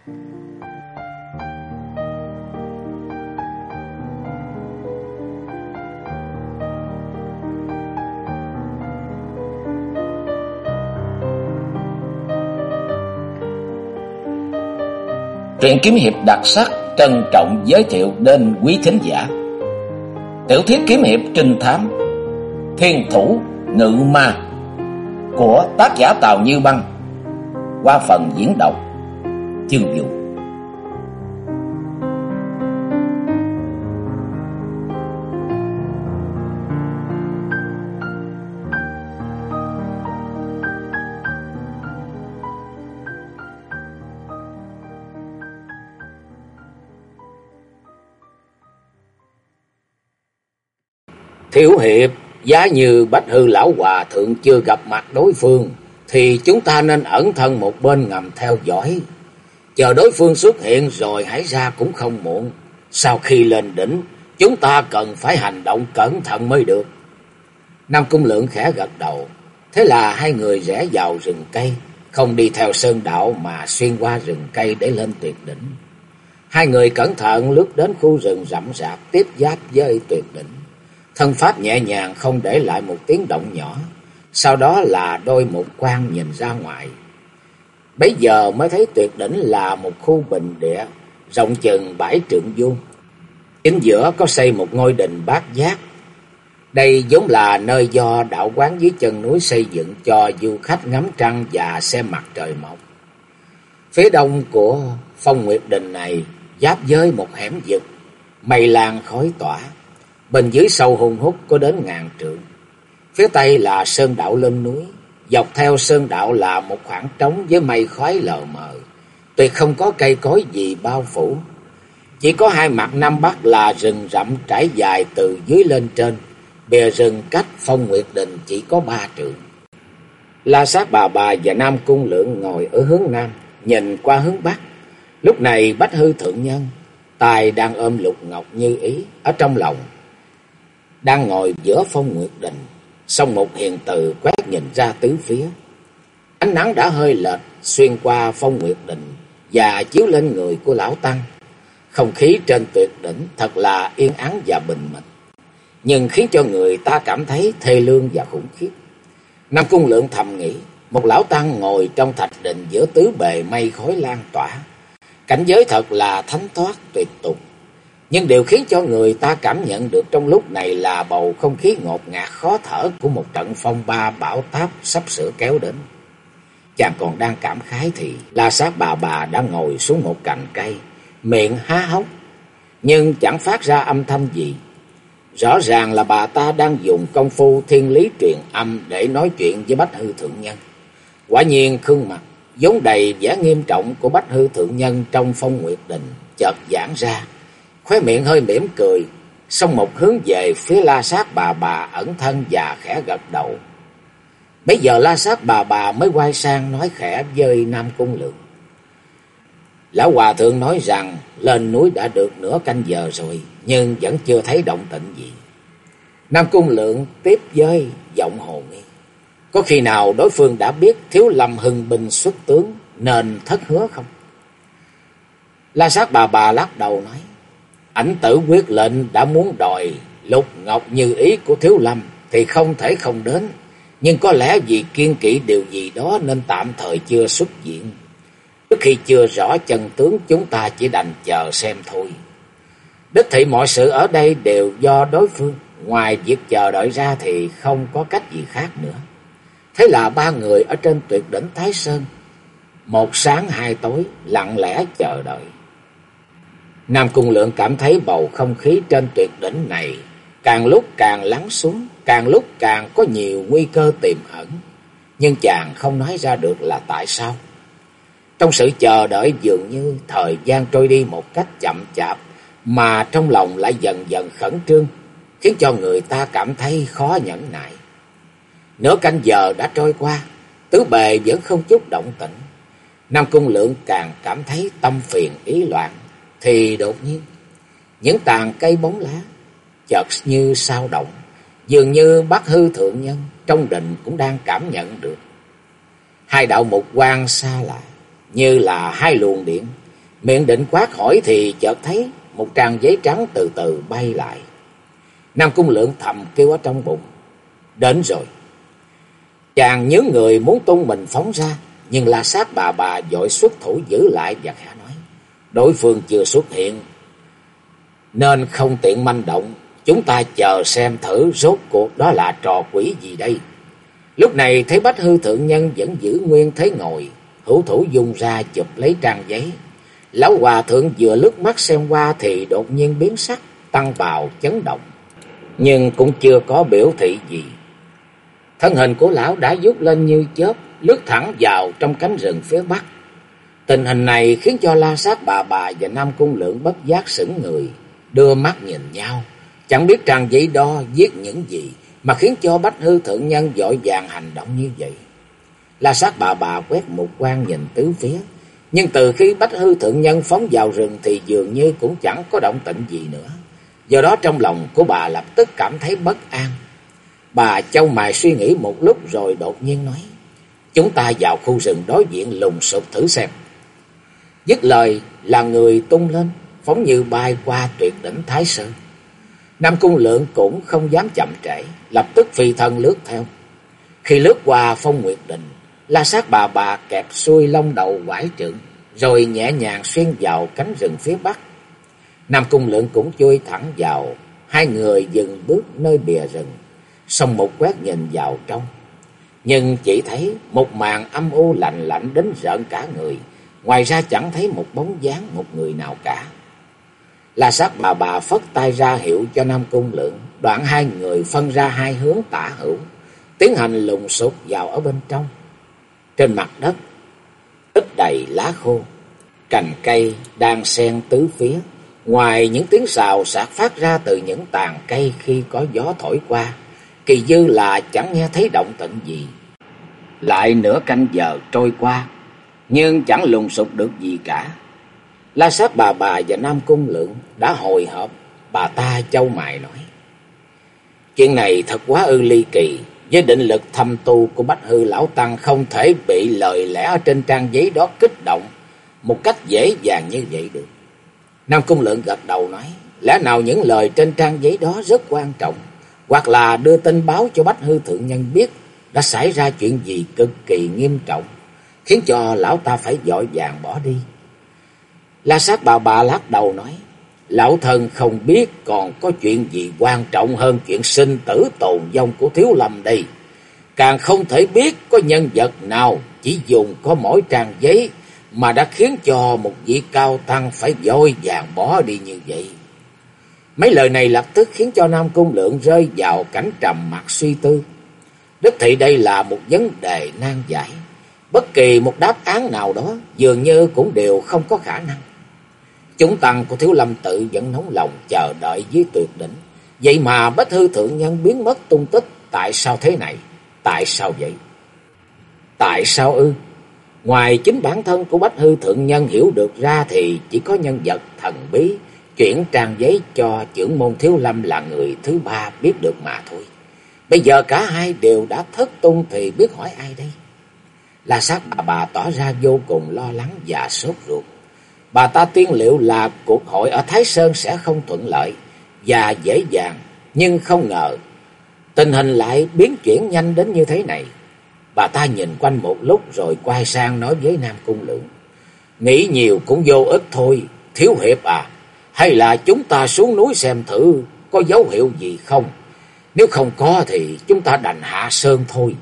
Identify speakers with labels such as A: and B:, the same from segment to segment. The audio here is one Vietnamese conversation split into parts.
A: Truyện kiếm hiệp đặc sắc trân trọng giới thiệu đến quý thính giả tiểu thuyết kiếm hiệp trinh thám Thiên Thủ Ngự Ma của tác giả Tào Như Băng qua phần diễn đọc Chương Vũ. Thiếu hiệp, giá như Bách Hư lão hòa thượng chưa gặp mặt đối phương thì chúng ta nên ẩn thân một bên ngầm theo dõi, chờ đối phương xuất hiện rồi hãy ra cũng không muộn. Sau khi lên đỉnh, chúng ta cần phải hành động cẩn thận mới được. Nam Cung Lượng khẽ gật đầu. Thế là hai người rẽ vào rừng cây, không đi theo sơn đạo mà xuyên qua rừng cây để lên tuyệt đỉnh. Hai người cẩn thận lướt đến khu rừng rậm rạp tiếp giáp với tuyệt đỉnh. Thân pháp nhẹ nhàng không để lại một tiếng động nhỏ. Sau đó là đôi mục quang nhìn ra ngoài. Bấy giờ mới thấy tuyệt đỉnh là một khu bình địa rộng chừng 7 trượng vuông. Chính giữa có xây một ngôi đình bát giác. Đây vốn là nơi do đạo quán dưới chân núi xây dựng cho du khách ngắm trăng và xem mặt trời mọc. Phía đông của Phong Nguyệt Đình này giáp với một hẻm vực, mây lan khói tỏa. Bên dưới sâu hun hút có đến 1000 trượng. Phía tây là sơn đạo lên núi. Dọc theo sơn đạo là một khoảng trống với mây khói lờ mờ. Tuyệt không có cây cối gì bao phủ. Chỉ có hai mặt nam bắc là rừng rậm trải dài từ dưới lên trên. Bìa rừng cách Phong Nguyệt Đình chỉ có 3 trượng. La Sát bà và Nam Cung Lượng ngồi ở hướng nam, nhìn qua hướng bắc. Lúc này Bách Hư thượng nhân, tay đang ôm lục ngọc như ý ở trong lòng, đang ngồi giữa Phong Nguyệt Đình, song một hiền từ quét nhìn ra tứ phía. Ánh nắng đã hơi lệch xuyên qua Phong Nguyệt Đình và chiếu lên người của lão tăng. Không khí trên tuyệt đỉnh thật là yên ắng và bình mịch, nhưng khiến cho người ta cảm thấy thê lương và khủng khiếp. Nam Cung Lượng thầm nghĩ, một lão tăng ngồi trong thạch đình giữa tứ bề mây khói lan tỏa, cảnh giới thật là thánh thoát tuyệt tục. Nhưng điều khiến cho người ta cảm nhận được trong lúc này là bầu không khí ngột ngạt khó thở của một trận phong ba bão táp sắp sửa kéo đến. Chàng còn đang cảm khái thì La Sát bà đã ngồi xuống một cành cây, miệng há hốc, nhưng chẳng phát ra âm thanh gì. Rõ ràng là bà ta đang dùng công phu thiên lý truyền âm để nói chuyện với Bách Hư thượng nhân. Quả nhiên gương mặt vốn đầy vẻ nghiêm trọng của Bách Hư thượng nhân trong Phong Nguyệt Đình chợt giãn ra, khóe miệng hơi mỉm cười, song một hướng về phía La Sát bà ẩn thân và khẽ gật đầu. Bây giờ La Sát bà mới quay sang nói khẽ với Nam Cung Lượng. Lão hòa thượng nói rằng lên núi đã được nửa canh giờ rồi, nhưng vẫn chưa thấy động tĩnh gì. Nam Cung Lượng tiếp với giọng hồ nghi. Có khi nào đối phương đã biết Thiếu Lâm hưng binh xuất tướng nên thất hứa không? La Sát bà lắc đầu nói, ảnh tử quyết lệnh đã muốn đòi lục ngọc như ý của Thiếu Lâm thì không thể không đến, nhưng có lẽ vì kiên kỵ điều gì đó nên tạm thời chưa xuất diện. Trước khi chưa rõ chân tướng, chúng ta chỉ đành chờ xem thôi. Đích thị mọi sự ở đây đều do đối phương, ngoài việc chờ đợi ra thì không có cách gì khác nữa. Thế là ba người ở trên tuyệt đỉnh Thái Sơn, một sáng hai tối, lặng lẽ chờ đợi. Nam Cung Lượng cảm thấy bầu không khí trên tuyệt đỉnh này càng lúc càng lắng xuống, càng lúc càng có nhiều nguy cơ tiềm ẩn, nhưng chàng không nói ra được là tại sao. Trong sự chờ đợi dường như thời gian trôi đi một cách chậm chạp, mà trong lòng lại dần dần khẩn trương, khiến cho người ta cảm thấy khó nhẫn nại. Nửa canh giờ đã trôi qua, tứ bề vẫn không chút động tĩnh. Nam Cung Lượng càng cảm thấy tâm phiền ý loạn, thì đột nhiên những tàn cây bóng lá chợt như sao động, dường như Bát Hư thượng nhân trong đình cũng đang cảm nhận được. Hai đạo mục quang xa lạ như là hai luồng điện Miệng định quát hỏi thì chợt thấy một trang giấy trắng từ từ bay lại. Nam Cung Lượng thầm kêu ở trong bụng, đến rồi. Chàng nhớ người muốn tung mình phóng ra, nhưng La Sát bà vội xuất thủ giữ lại và khẽ nói, đối phương chưa xuất hiện nên không tiện manh động, chúng ta chờ xem thử rốt cuộc đó là trò quỷ gì đây. Lúc này thấy Bách Hư thượng nhân vẫn giữ nguyên thế ngồi, hữu thủ dung ra chụp lấy trang giấy. Lão hòa thượng vừa lướt mắt xem qua thì đột nhiên biến sắc, tăng bào chấn động, nhưng cũng chưa có biểu thị gì. Thân hình của lão đã vút lên như chớp, lướt thẳng vào trong cánh rừng phía bắc. Tình hình này khiến cho La Sát bà và Nam Cung Lượng bất giác sững người, đưa mắt nhìn nhau, chẳng biết trang giấy đó viết những gì mà khiến cho Bách Hư thượng nhân vội vàng hành động như vậy. La Sát bà quét một quan nhìn tứ phía, nhưng từ khi Bách Hư thượng nhân phóng vào rừng thì dường như cũng chẳng có động tĩnh gì nữa. Do đó trong lòng của bà lập tức cảm thấy bất an. Bà chau mày suy nghĩ một lúc rồi đột nhiên nói, chúng ta vào khu rừng đối diện lùng sục thử xem. Dứt lời là người tung lên, phóng như bay qua tuyệt đỉnh Thái Sơn. Nam Cung Lượng cũng không dám chậm trễ, lập tức phi thân lướt theo. Khi lướt qua Phong Nguyệt Đình, La Sát bà kẹp xuôi lông đầu quải trượng, rồi nhẹ nhàng xuyên vào cánh rừng phía bắc. Nam Cung Lượng cũng chui thẳng vào. Hai người dừng bước nơi bìa rừng, xong một quét nhìn vào trong, nhưng chỉ thấy một màn âm u lạnh lạnh đến rợn cả người. Ngoài ra chẳng thấy một bóng dáng một người nào cả. La Sát bà phất tay ra hiệu cho Nam Cung Lượng, đoạn hai người phân ra hai hướng tả hữu, tiến hành lùng sục vào ở bên trong. Trên mặt đất ít đầy lá khô, cành cây đang xen tứ phía. Ngoài những tiếng xào xạc phát ra từ những tàn cây khi có gió thổi qua, kỳ dư là chẳng nghe thấy động tĩnh gì. Lại nửa canh giờ trôi qua, nhưng chẳng lùng sục được gì cả. La Sát bà và Nam Cung Lượng đã hồi hộp. Bà ta chau mày nói, chuyện này thật quá ư ly kỳ. Với định lực thâm tu của Bách Hư lão tăng không thể bị lời lẽ ở trên trang giấy đó kích động một cách dễ dàng như vậy được. Nam Cung Lượng gật đầu nói, lẽ nào những lời trên trang giấy đó rất quan trọng, hoặc là đưa tin báo cho Bách Hư thượng nhân biết đã xảy ra chuyện gì cực kỳ nghiêm trọng, khiến cho lão ta phải vội vàng bỏ đi. La Sát bà lắc đầu nói, lão thân không biết còn có chuyện gì quan trọng hơn chuyện sinh tử tồn vong của Thiếu Lâm đây. Càng không thể biết có nhân vật nào chỉ dùng có mỗi trang giấy mà đã khiến cho một vị cao tăng phải vội vàng bỏ đi như vậy. Mấy lời này lập tức khiến cho Nam Cung Lượng rơi vào cảnh trầm mặc suy tư. Đích thị đây là một vấn đề nan giải, bất kỳ một đáp án nào đó dường như cũng đều không có khả năng. Chúng tăng của Thiếu Lâm tự vẫn nóng lòng chờ đợi dưới tuyệt đỉnh, vậy mà Bách Hư thượng nhân biến mất tung tích. Tại sao thế này? Tại sao vậy? Tại sao ư? Ngoài chính bản thân của Bách Hư thượng nhân hiểu được ra thì chỉ có nhân vật thần bí chuyển trang giấy cho trưởng môn Thiếu Lâm là người thứ ba biết được mà thôi. Bây giờ cả hai đều đã thất tung thì biết hỏi ai đây? La Sát bà tỏ ra vô cùng lo lắng và sốt ruột. Bà ta tiên liệu là cuộc hội ở Thái Sơn sẽ không thuận lợi và dễ dàng, nhưng không ngờ tình hình lại biến chuyển nhanh đến như thế này. Bà ta nhìn quanh một lúc rồi quay sang nói với Nam Cung Lượng, nghĩ nhiều cũng vô ích thôi. Thiếu hiệp à, hay là chúng ta xuống núi xem thử có dấu hiệu gì không? Nếu không có thì chúng ta đành hạ sơn thôi.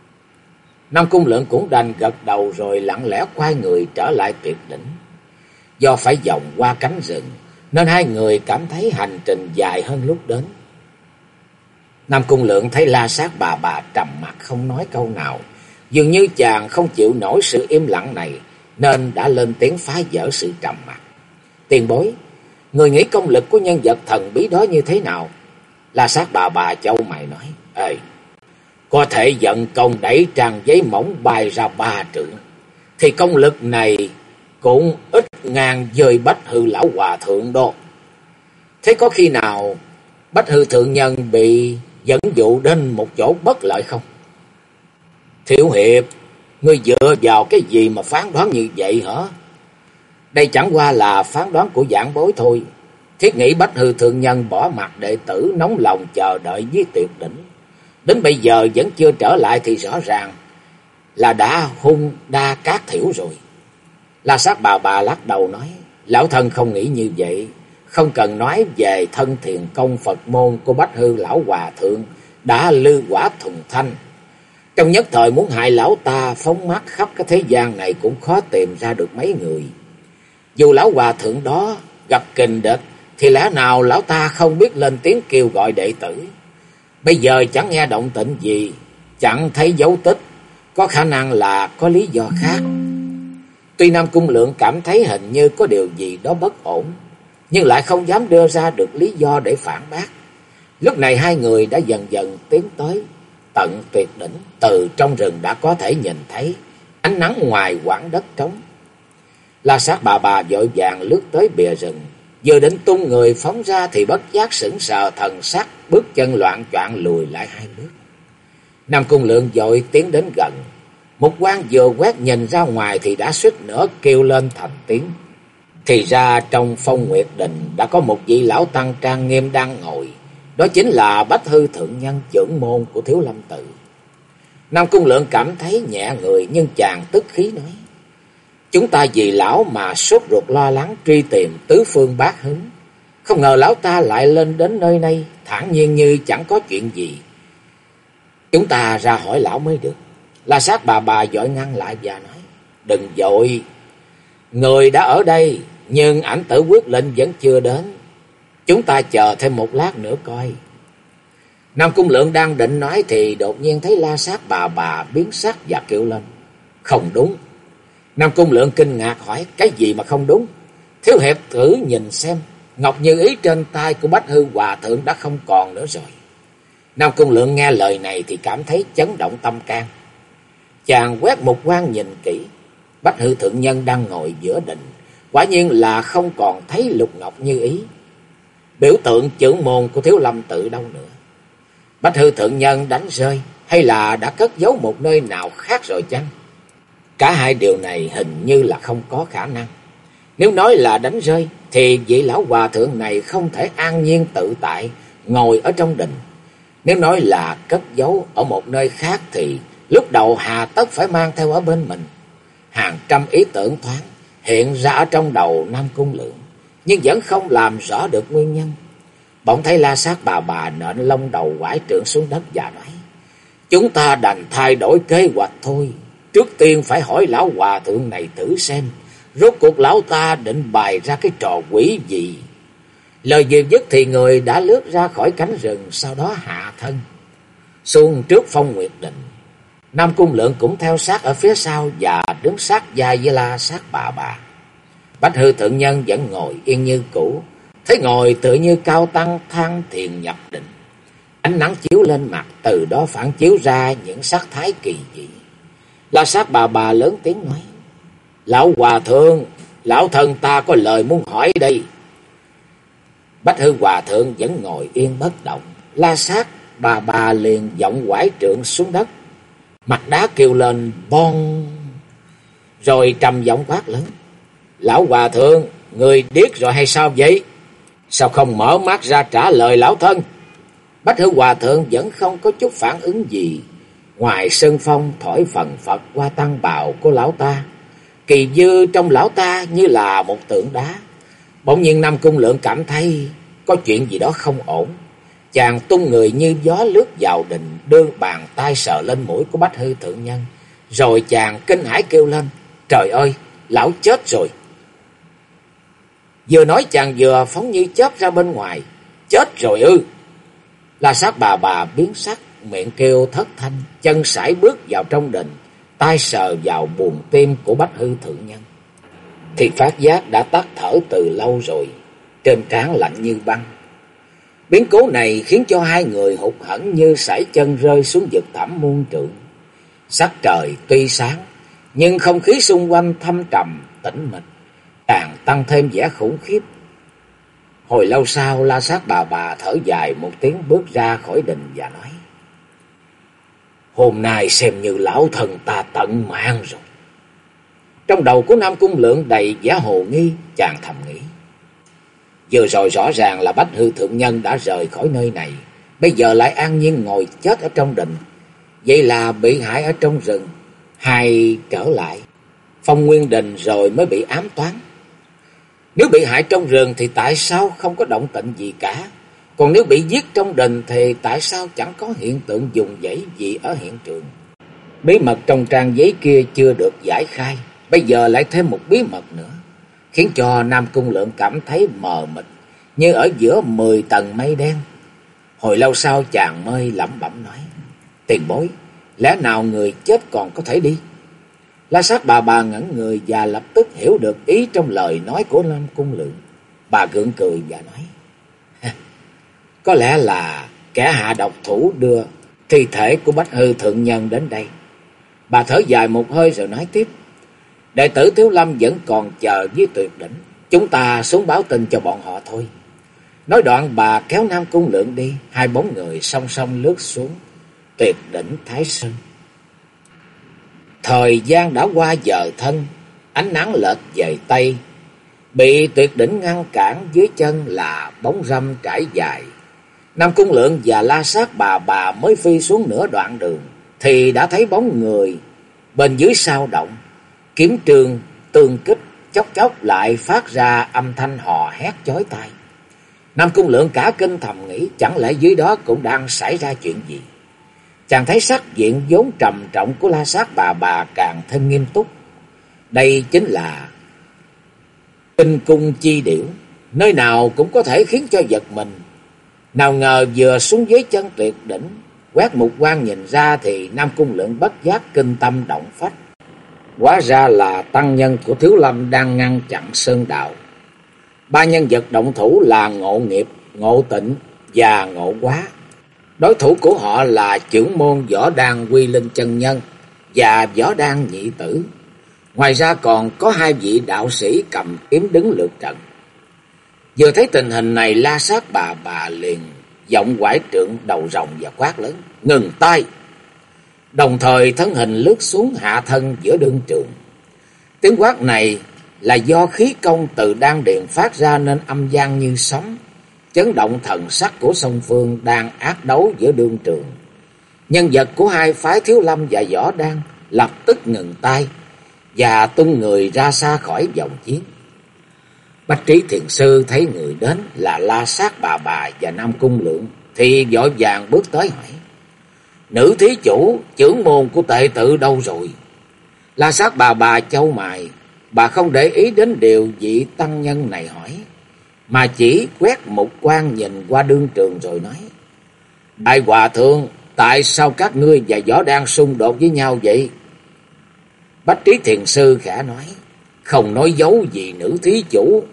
A: Nam Cung Lượng cũng đành gật đầu rồi lặng lẽ quay người trở lại tuyệt đỉnh. Do phải vòng qua cánh rừng nên hai người cảm thấy hành trình dài hơn lúc đến. Nam Cung Lượng thấy La Sát bà trầm mặc không nói câu nào, dường như chàng không chịu nổi sự im lặng này nên đã lên tiếng phá vỡ sự trầm mặc. Tiền bối, người nghĩ công lực của nhân vật thần bí đó như thế nào? La Sát bà chau mày nói, ê, có thể vận công đẩy trang giấy mỏng bay ra 3 trượng, thì công lực này cũng ít ngang với Bách Hư lão hòa thượng đó. Thế có khi nào Bách Hư thượng nhân bị dẫn dụ đến một chỗ bất lợi không? Thiếu hiệp, ngươi dựa vào cái gì mà phán đoán như vậy hả? Đây chẳng qua là phán đoán của giảng bối thôi. Thiết nghĩ Bách Hư thượng nhân bỏ mặt đệ tử nóng lòng chờ đợi với tuyệt đỉnh. Đến bây giờ vẫn chưa trở lại thì rõ ràng là đã hung đa cát thiểu rồi. La Sát bà lắc đầu nói, lão thân không nghĩ như vậy. Không cần nói về thân thiền công Phật môn của Bách Hư lão hòa thượng đã lư quả thùng thanh. Trong nhất thời muốn hại lão ta phóng mắt khắp cái thế gian này cũng khó tìm ra được mấy người. Dù lão hòa thượng đó gặp kình địch thì lẽ nào lão ta không biết lên tiếng kêu gọi đệ tử. Bây giờ chẳng nghe động tĩnh gì, chẳng thấy dấu tích, có khả năng là có lý do khác. Tuy Nam Cung Lượng cảm thấy hình như có điều gì đó bất ổn, nhưng lại không dám đưa ra được lý do để phản bác. Lúc này hai người đã dần dần tiến tới tận tuyệt đỉnh. Từ trong rừng đã có thể nhìn thấy ánh nắng ngoài quãng đất trống. La Sát bà vội vàng lướt tới bìa rừng, vừa định tung người phóng ra thì bất giác sững sờ thần sắc, bước chân loạng choạng lùi lại hai bước. Nam Cung Lượng vội tiến đến gần, một quan vừa quét nhìn ra ngoài thì đã suýt nữa kêu lên thành tiếng. Thì ra trong Phong Nguyệt Đình đã có một vị lão tăng trang nghiêm đang ngồi, đó chính là Bách Hư thượng nhân trưởng môn của Thiếu Lâm tự. Nam Cung Lượng cảm thấy nhẹ người, nhưng chàng tức khí nói, chúng ta vì lão mà sốt ruột lo lắng truy tìm tứ phương bát hướng, không ngờ lão ta lại lên đến nơi này thản nhiên như chẳng có chuyện gì. Chúng ta ra hỏi lão mới được. La Sát bà vội ngăn lại và nói, đừng vội, người đã ở đây nhưng ảnh tử quyết lệnh vẫn chưa đến, chúng ta chờ thêm một lát nữa coi. Nam Cung Lượng đang định nói thì đột nhiên thấy La Sát bà biến sắc và kêu lên, không đúng. Nam Cung Lượng kinh ngạc hỏi, cái gì mà không đúng? Thiếu hiệp thử nhìn xem, ngọc như ý trên tay của Bách Hư hòa thượng đã không còn nữa rồi. Nam Cung Lượng nghe lời này thì cảm thấy chấn động tâm can. Chàng quét một quan nhìn kỹ, Bách Hư thượng nhân đang ngồi giữa đình, quả nhiên là không còn thấy lục ngọc như ý, biểu tượng trưởng môn của Thiếu Lâm tự đâu nữa. Bách Hư thượng nhân đánh rơi hay là đã cất giấu một nơi nào khác rồi chăng? Cả hai điều này hình như là không có khả năng. Nếu nói là đánh rơi thì vị lão hòa thượng này không thể an nhiên tự tại ngồi ở trong đình. Nếu nói là cất giấu ở một nơi khác thì lúc đầu hà tất phải mang theo ở bên mình. Hàng trăm ý tưởng thoáng hiện ra ở trong đầu Nam Cung Lượng, nhưng vẫn không làm rõ được nguyên nhân. Bỗng thấy La Sát bà nện lông đầu quải trượng xuống đất và nói, chúng ta đành thay đổi kế hoạch thôi. Trước tiên phải hỏi lão hòa thượng này thử xem, rốt cuộc lão ta định bày ra cái trò quỷ gì. Lời vừa dứt thì người đã lướt ra khỏi cánh rừng, sau đó hạ thân xuống trước Phong Nguyệt Đình. Nam Cung Lượng cũng theo sát ở phía sau và đứng sát vai với La Sát bà. Bách Hư thượng nhân vẫn ngồi yên như cũ, thấy ngồi tựa như cao tăng thang thiền nhập định. Ánh nắng chiếu lên mặt, từ đó phản chiếu ra những sắc thái kỳ dị. La Sát bà lớn tiếng nói, lão hòa thượng, lão thân ta có lời muốn hỏi đây. Bách Hư hòa thượng vẫn ngồi yên bất động. La Sát bà liền giọng quải trượng xuống đất, mặt đá kêu lên bon, rồi trầm giọng quát lớn, lão hòa thượng, người điếc rồi hay sao vậy? Sao không mở mắt ra trả lời lão thân? Bách Hư hòa thượng vẫn không có chút phản ứng gì, ngoài sơn phong thổi phần phật qua tăng bào của lão ta. Kỳ dư trong lão ta như là một tượng đá. Bỗng nhiên Nam Cung Lượng cảm thấy có chuyện gì đó không ổn. Chàng tung người như gió lướt vào đình, đưa bàn tay sờ lên mũi của Bách Hư thượng nhân, rồi chàng kinh hãi kêu lên, trời ơi, lão chết rồi. Vừa nói chàng vừa phóng như chớp ra bên ngoài, chết rồi ư? La Sát bà biến sắc, miệng kêu thất thanh, chân sải bước vào trong đình, tay sờ vào buồng tim của Bách Hư thượng nhân, thì phát giác đã tắt thở từ lâu rồi, trên trán lạnh như băng. Biến cố này khiến cho hai người hụt hẫng như sải chân rơi xuống vực thẳm muôn trượng. Sắc trời tuy sáng, nhưng không khí xung quanh thâm trầm tĩnh mịch, càng tăng thêm vẻ khủng khiếp. Hồi lâu sau, La Sát bà thở dài một tiếng, bước ra khỏi đình và nói, hôm nay xem như lão thần ta tận mạng rồi. Trong đầu của Nam Cung Lượng đầy vẻ hồ nghi, chàng thầm nghĩ. Vừa rồi rõ ràng là Bách Hư thượng nhân đã rời khỏi nơi này, bây giờ lại an nhiên ngồi chết ở trong đình. Vậy là bị hại ở trong rừng, hay trở lại Phong Nguyên Đình rồi mới bị ám toán? Nếu bị hại trong rừng thì tại sao không có động tĩnh gì cả? Còn nếu bị giết trong đình thì tại sao chẳng có hiện tượng dùng dãy gì ở hiện trường? Bí mật trong trang giấy kia chưa được giải khai, bây giờ lại thêm một bí mật nữa, khiến cho Nam Cung Lượng cảm thấy mờ mịt như ở giữa 10 tầng mây đen. Hồi lâu sau chàng mới lẩm bẩm nói: Tiền bối, lẽ nào người chết còn có thể đi? La Sát bà ngẩn người và lập tức hiểu được ý trong lời nói của Nam Cung Lượng. Bà gượng cười và nói: Có lẽ là kẻ hạ độc thủ đưa thi thể của Bách Hư thượng nhân đến đây. Bà thở dài một hơi rồi nói tiếp: Đệ tử Thiếu Lâm vẫn còn chờ với Tuyệt Đỉnh, chúng ta xuống báo tin cho bọn họ thôi. Nói đoạn bà kéo Nam Cung Lượng đi, hai bóng người song song lướt xuống Tuyệt Đỉnh Thái Sơn. Thời gian đã qua giờ thân, ánh nắng lệch về Tây, bị Tuyệt Đỉnh ngăn cản dưới chân là bóng râm trải dài. Nam Cung Lượng và La Sát bà mới phi xuống nửa đoạn đường thì đã thấy bóng người bên dưới sao động, kiếm trường tương kích, chốc chốc lại phát ra âm thanh hò hét chói tai. Nam Cung Lượng cả kinh thầm nghĩ, chẳng lẽ dưới đó cũng đang xảy ra chuyện gì? Chàng thấy sắc diện vốn trầm trọng của La Sát bà càng thêm nghiêm túc. Đây chính là Tinh Cung Chi Điểu, nơi nào cũng có thể khiến cho giật mình. Nào ngờ vừa xuống dưới chân Tuyệt Đỉnh, quét một quan nhìn ra thì Nam Cung Lượng bất giác kinh tâm động phách. Hóa ra là tăng nhân của Thiếu Lâm đang ngăn chặn sơn đạo. Ba nhân vật động thủ là Ngộ Nghiệp, Ngộ Tịnh và Ngộ Quá. Đối thủ của họ là trưởng môn Võ Đan Quy Linh chân nhân và Võ Đan nhị tử. Ngoài ra còn có hai vị đạo sĩ cầm kiếm đứng lượt trận. Vừa thấy tình hình này, La Sát bà liền giọng quải trượng đầu rồng và quát lớn: Ngừng tay! Đồng thời thân hình lướt xuống hạ thân giữa đương trường. Tiếng quát này là do khí công từ đan điền phát ra nên âm vang như sóng, chấn động thần sắc của song phương đang ác đấu giữa đương trường. Nhân vật của hai phái Thiếu Lâm và Võ Đan lập tức ngừng tay và tung người ra xa khỏi vòng chiến. Bách Trí Thiền Sư thấy người đến là La Sát bà và Nam Cung Lượng thì vội vàng bước tới hỏi: Nữ thí chủ, trưởng môn của tệ tự đâu rồi? La Sát bà chau mày, bà không để ý đến điều vị tăng nhân này hỏi, mà chỉ quét một quan nhìn qua đương trường rồi nói: Đại hòa thượng, tại sao các ngươi và Võ Đan xung đột với nhau vậy? Bách Trí Thiền Sư khẽ nói: Không nói dấu gì nữ thí chủ.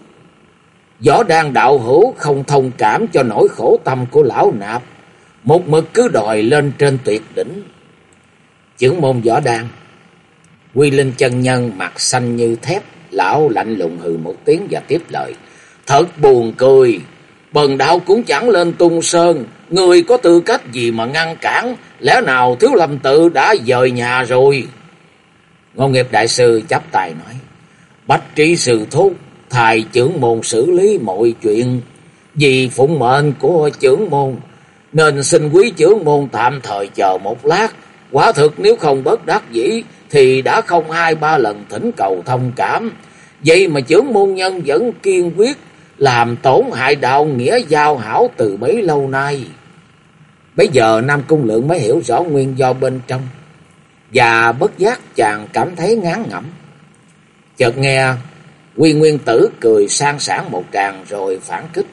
A: Võ Đan đạo hữu không thông cảm cho nỗi khổ tâm của lão nạp, một mực cứ đòi lên trên Tuyệt Đỉnh. Trưởng môn Võ Đan Quy Linh chân nhân mặt xanh như thép, lão lạnh lùng hừ một tiếng và tiếp lời: Thật buồn cười, bần đạo cũng chẳng lên tung sơn, người có tư cách gì mà ngăn cản? Lẽ nào Thiếu Lâm tự đã dời nhà rồi? Ngô Nghiệp đại sư chắp tay nói: Bách Trí sư thúc, thầy trưởng môn xử lý mọi chuyện, vì phụng mệnh của trưởng môn nên xin quý trưởng môn tạm thời chờ một lát. Quả thực nếu không bất đắc dĩ thì đã không 2-3 lần thỉnh cầu thông cảm, vậy mà trưởng môn nhân vẫn kiên quyết làm tổn hại đạo nghĩa giao hảo từ bấy lâu nay. Bây giờ Nam Cung Lượng mới hiểu rõ nguyên do bên trong, và bất giác chàng cảm thấy ngán ngẩm. Chợt nghe Quy Nguyên Tử cười sang sảng một tràng rồi phản kích: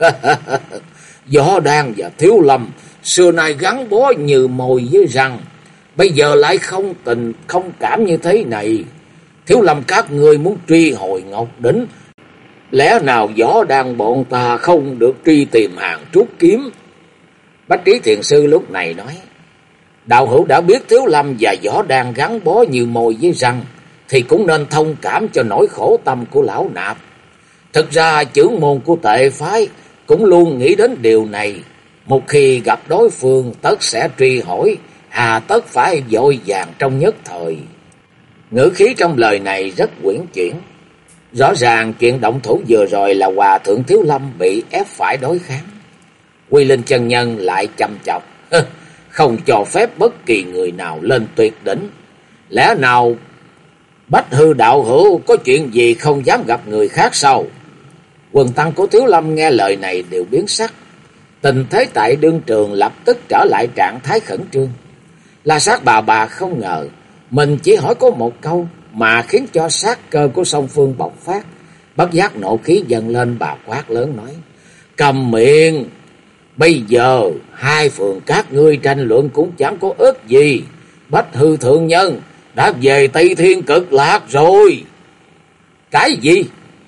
A: Võ Đan và Thiếu Lâm xưa nay gắn bó như mồi với răng, bây giờ lại không tình không cảm như thế này. Thiếu Lâm các ngươi muốn truy hồi Ngọc Đỉnh, lẽ nào Võ Đan bọn ta không được truy tìm hàng trúc kiếm? Bách Trí Thiền Sư lúc này nói: Đạo hữu đã biết Thiếu Lâm và Võ Đan gắn bó như mồi với răng thì cũng nên thông cảm cho nỗi khổ tâm của lão nạp. Thực ra trưởng môn của tệ phái cũng luôn nghĩ đến điều này, một khi gặp đối phương tất sẽ truy hỏi, hà tất phải vội vàng trong nhất thời. Ngữ khí trong lời này rất uyển chuyển. Rõ ràng chuyện động thủ vừa rồi là Hòa thượng Thiếu Lâm bị ép phải đối kháng. Quy Linh chân nhân lại chăm chọc. Không cho phép bất kỳ người nào lên tuyệt đỉnh. Lẽ nào Bách Hư đạo hữu có chuyện gì không dám gặp người khác sao? Quần tăng của Thiếu Lâm nghe lời này đều biến sắc. Tình thế tại đương trường lập tức trở lại trạng thái khẩn trương. La Sát bà không ngờ mình chỉ hỏi có một câu mà khiến cho sát cơ của song phương bộc phát. Bất giác nộ khí dâng lên, bà quát lớn nói: Cầm miệng! Bây giờ hai phường các ngươi tranh luận cũng chẳng có ích gì. Bách Hư thượng nhân đã về Tây Thiên Cực Lạc rồi. Cái gì?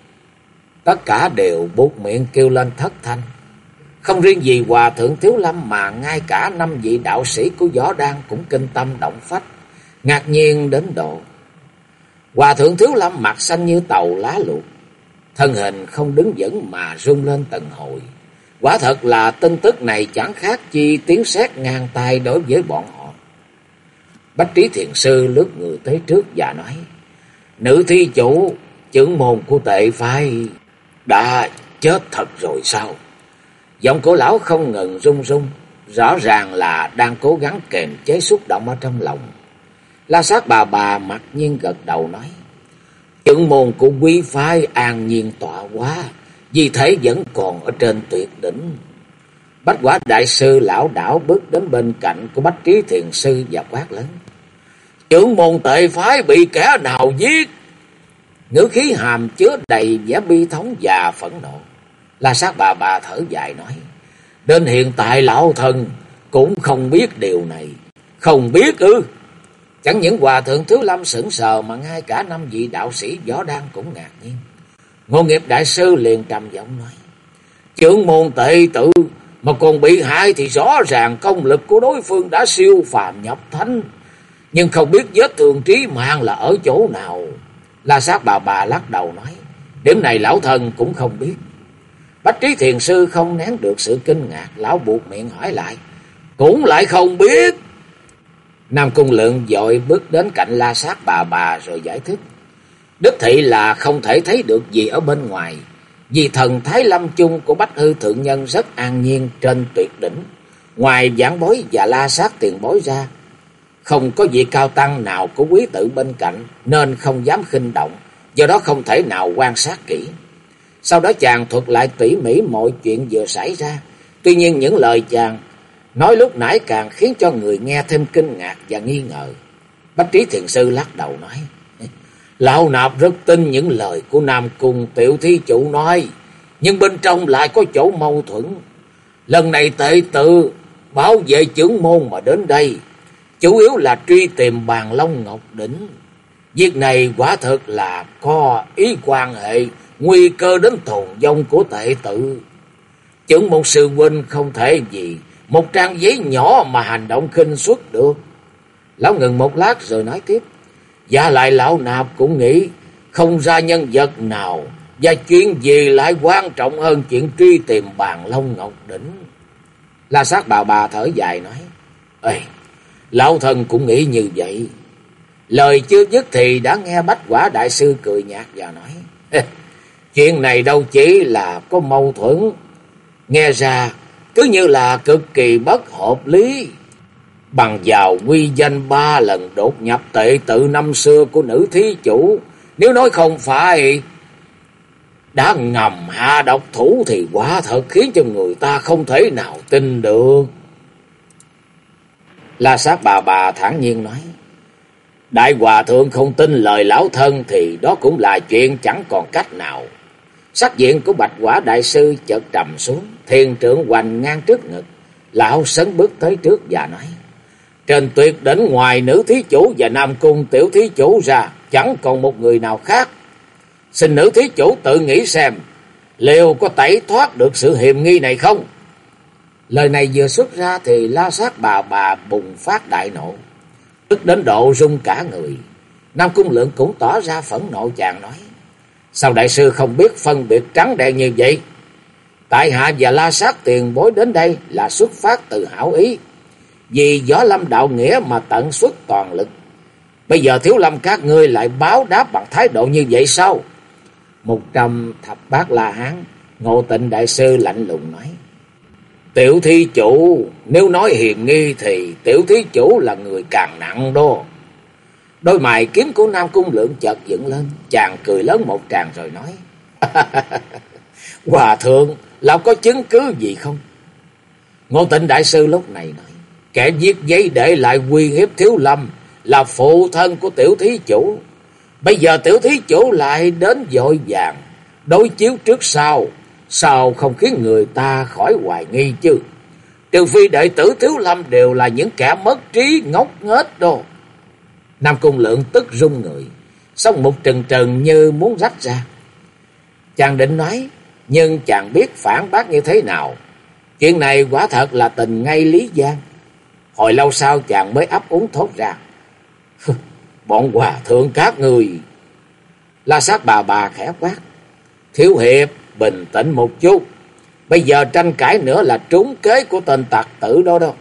A: Tất cả đều buột miệng kêu lên thất thanh. Không riêng gì Hòa thượng Thiếu Lâm mà ngay cả 5 vị đạo sĩ của Võ Đan cũng kinh tâm động phách, ngạc nhiên đến độ. Hòa thượng Thiếu Lâm mặt xanh như tàu lá luộc, thân hình không đứng vững mà rung lên từng hồi. Quả thật là tin tức này chẳng khác chi tiếng sét ngang tai đối với bọn họ. Bách Trí Thiền Sư lướt người tới trước và nói: Nữ thí chủ, trưởng môn của Tệ phái đã chết thật rồi sao? Giọng của lão không ngừng run run, rõ ràng là đang cố gắng kềm chế xúc động ở trong lòng. La Sát bà mặc nhiên gật đầu nói: Trưởng môn của quý phái an nhiên tọa hóa, vì thế vẫn còn ở trên tuyệt đỉnh. Bách Quả đại sư lão đảo bước đến bên cạnh của Bách Trí Thiền Sư và quát lớn: Trưởng môn Tệ phái bị kẻ nào giết? Ngữ khí hàm chứa đầy vẻ bi thống và phẫn nộ. La Sát bà thở dài nói: Đến hiện tại lão thân cũng không biết điều này. Không biết ư? Chẳng những Hòa thượng Thiếu Lâm sững sờ mà ngay cả 5 vị đạo sĩ Võ Đan cũng ngạc nhiên. Ngô Nghiệp đại sư liền trầm giọng nói: Trưởng môn Tệ tử mà còn bị hại thì rõ ràng công lực của đối phương đã siêu phàm nhập thánh, nhưng không biết vết thương trí mạng là ở chỗ nào. La Sát bà lắc đầu nói: Điểm này lão thân cũng không biết. Bách Trí Thiền Sư không nén được sự kinh ngạc, lão buộc miệng hỏi lại: Cũng lại không biết? Nam Cung Lượng vội bước đến cạnh La Sát bà rồi giải thích: Đích thị là không thể thấy được gì ở bên ngoài, vì thần thái lâm chung của Bách Hư thượng nhân rất an nhiên trên tuyệt đỉnh. Ngoài giảng bối và La Sát tiền bối ra, không có vị cao tăng nào của quý tử bên cạnh, nên không dám khinh động, do đó không thể nào quan sát kỹ. Sau đó chàng thuật lại tỉ mỉ mọi chuyện vừa xảy ra. Tuy nhiên những lời chàng nói lúc nãy càng khiến cho người nghe thêm kinh ngạc và nghi ngờ. Bách Trí Thiền Sư lắc đầu nói: Lão nạp rất tin những lời của Nam Cung tiểu thí chủ nói, nhưng bên trong lại có chỗ mâu thuẫn. Lần này Tệ tự bảo vệ trưởng môn mà đến đây, chủ yếu là truy tìm Bàn Long Ngọc Đỉnh. Việc này quả thật là có ý quan hệ, nguy cơ đến tồn vong của Tệ tự. Trưởng môn sư huynh không thể vì một trang giấy nhỏ mà hành động khinh suất được. Lão ngừng một lát rồi nói tiếp: Và lại lão nạp cũng nghĩ không ra nhân vật nào và chuyện gì lại quan trọng hơn chuyện truy tìm Bàn Long Ngọc Đỉnh. La Sát bà thở dài nói: Ê, lão thân cũng nghĩ như vậy. Lời chưa dứt thì đã nghe Bách Quả đại sư cười nhạt và nói: Chuyện này đâu chỉ là có mâu thuẫn, nghe ra cứ như là cực kỳ bất hợp lý. Bằng vào quy danh 3 lần đột nhập Tệ tự năm xưa của nữ thí chủ, nếu nói không phải đã ngầm hạ độc thủ thì quả thật khiến cho người ta không thể nào tin được. La Sát bà thản nhiên nói: Đại hòa thượng không tin lời lão thân thì đó cũng là chuyện chẳng còn cách nào. Sắc diện của Bạch Quả đại sư chợt trầm xuống, thiền trượng hoành ngang trước ngực. Lão sấn bước tới trước và nói: Trên tuyệt đỉnh ngoài nữ thí chủ và Nam Cung tiểu thí chủ ra, chẳng còn một người nào khác. Xin nữ thí chủ tự nghĩ xem, liệu có tẩy thoát được sự hiềm nghi này không? Lời này vừa xuất ra thì La Sát bà bùng phát đại nộ, tức đến độ run cả người. Nam Cung Lượng cũng tỏ ra phẫn nộ, chàng nói: Sao đại sư không biết phân biệt trắng đen như vậy? Tại hạ và La Sát tiền bối đến đây là xuất phát từ hảo ý, vì Võ Lâm đạo nghĩa mà tận xuất toàn lực. Bây giờ Thiếu Lâm các ngươi lại báo đáp bằng thái độ như vậy sao? 100 thập bát La Hán. Ngộ Tịnh đại sư lạnh lùng nói: Tiểu thí chủ, nếu nói hiềm nghi thì tiểu thí chủ là người càng nặng đó. Đôi mày kiếm của Nam Cung Lượng chợt dựng lên, chàng cười lớn một tràng rồi nói: Hòa thượng, lão có chứng cứ gì không? Ngộ Tịnh đại sư lúc này nói: Kẻ viết giấy để lại uy hiếp Thiếu Lâm là phụ thân của tiểu thí chủ. Bây giờ tiểu thí chủ lại đến vội vàng đối chiếu trước sau, sao không khiến người ta khỏi hoài nghi chứ? Trừ phi đệ tử Thiếu Lâm đều là những kẻ mất trí ngốc nghếch đó. Nam Cung Lượng tức run người, song một trừng trừng như muốn rách ra. Chàng định nói, nhưng chàng biết phản bác như thế nào. Chuyện này quả thật là tình ngay lý gian. Hồi lâu sau chàng mới ấp úng thốt ra: Bọn hòa thượng các người. La Sát bà khẽ quát: Thiếu hiệp bình tĩnh một chút. Bây giờ tranh cãi nữa là trúng kế của tên tặc tử đó đâu.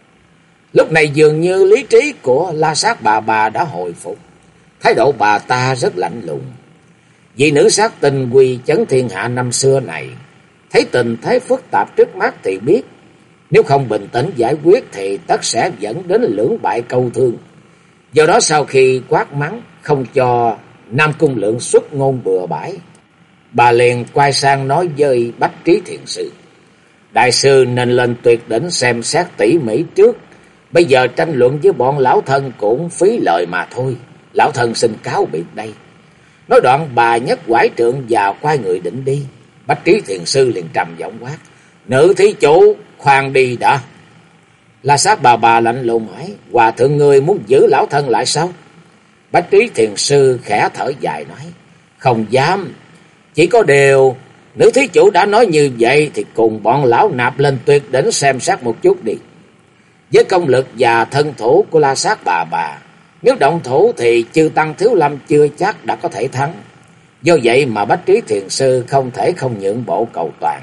A: Lúc này dường như lý trí của La Sát bà đã hồi phục. Thái độ bà ta rất lạnh lùng. Vị nữ sát tinh quy chấn thiên hạ năm xưa này, thấy tình thế phức tạp trước mắt thì biết, nếu không bình tĩnh giải quyết thì tất sẽ dẫn đến lưỡng bại câu thương. Do đó sau khi quát mắng không cho Nam Cung Lượng xuất ngôn bừa bãi, bà liền quay sang nói với Bách Trí Thiền Sư: Đại sư nên lên tuyệt đỉnh xem xét tỉ mỉ trước. Bây giờ tranh luận với bọn lão thân cũng phí lời mà thôi. Lão thân xin cáo biệt đây. Nói đoạn bà nhấc quải trượng và quay người định đi. Bách Trí Thiền Sư liền trầm giọng quát: Nữ thí chủ khoan đi đã. La Sát bà lạnh lùng hỏi: Hòa thượng ngươi muốn giữ lão thân lại sao? Bách Trí Thiền Sư khẽ thở dài nói: Không dám. Chỉ có điều nữ thí chủ đã nói như vậy thì cùng bọn lão nạp lên tuyệt đỉnh xem xét một chút đi. Với công lực và thân thủ của La Sát bà, nếu động thủ thì chư tăng Thiếu Lâm chưa chắc đã có thể thắng. Do vậy mà Bách Trí Thiền Sư không thể không nhượng bộ cầu toàn.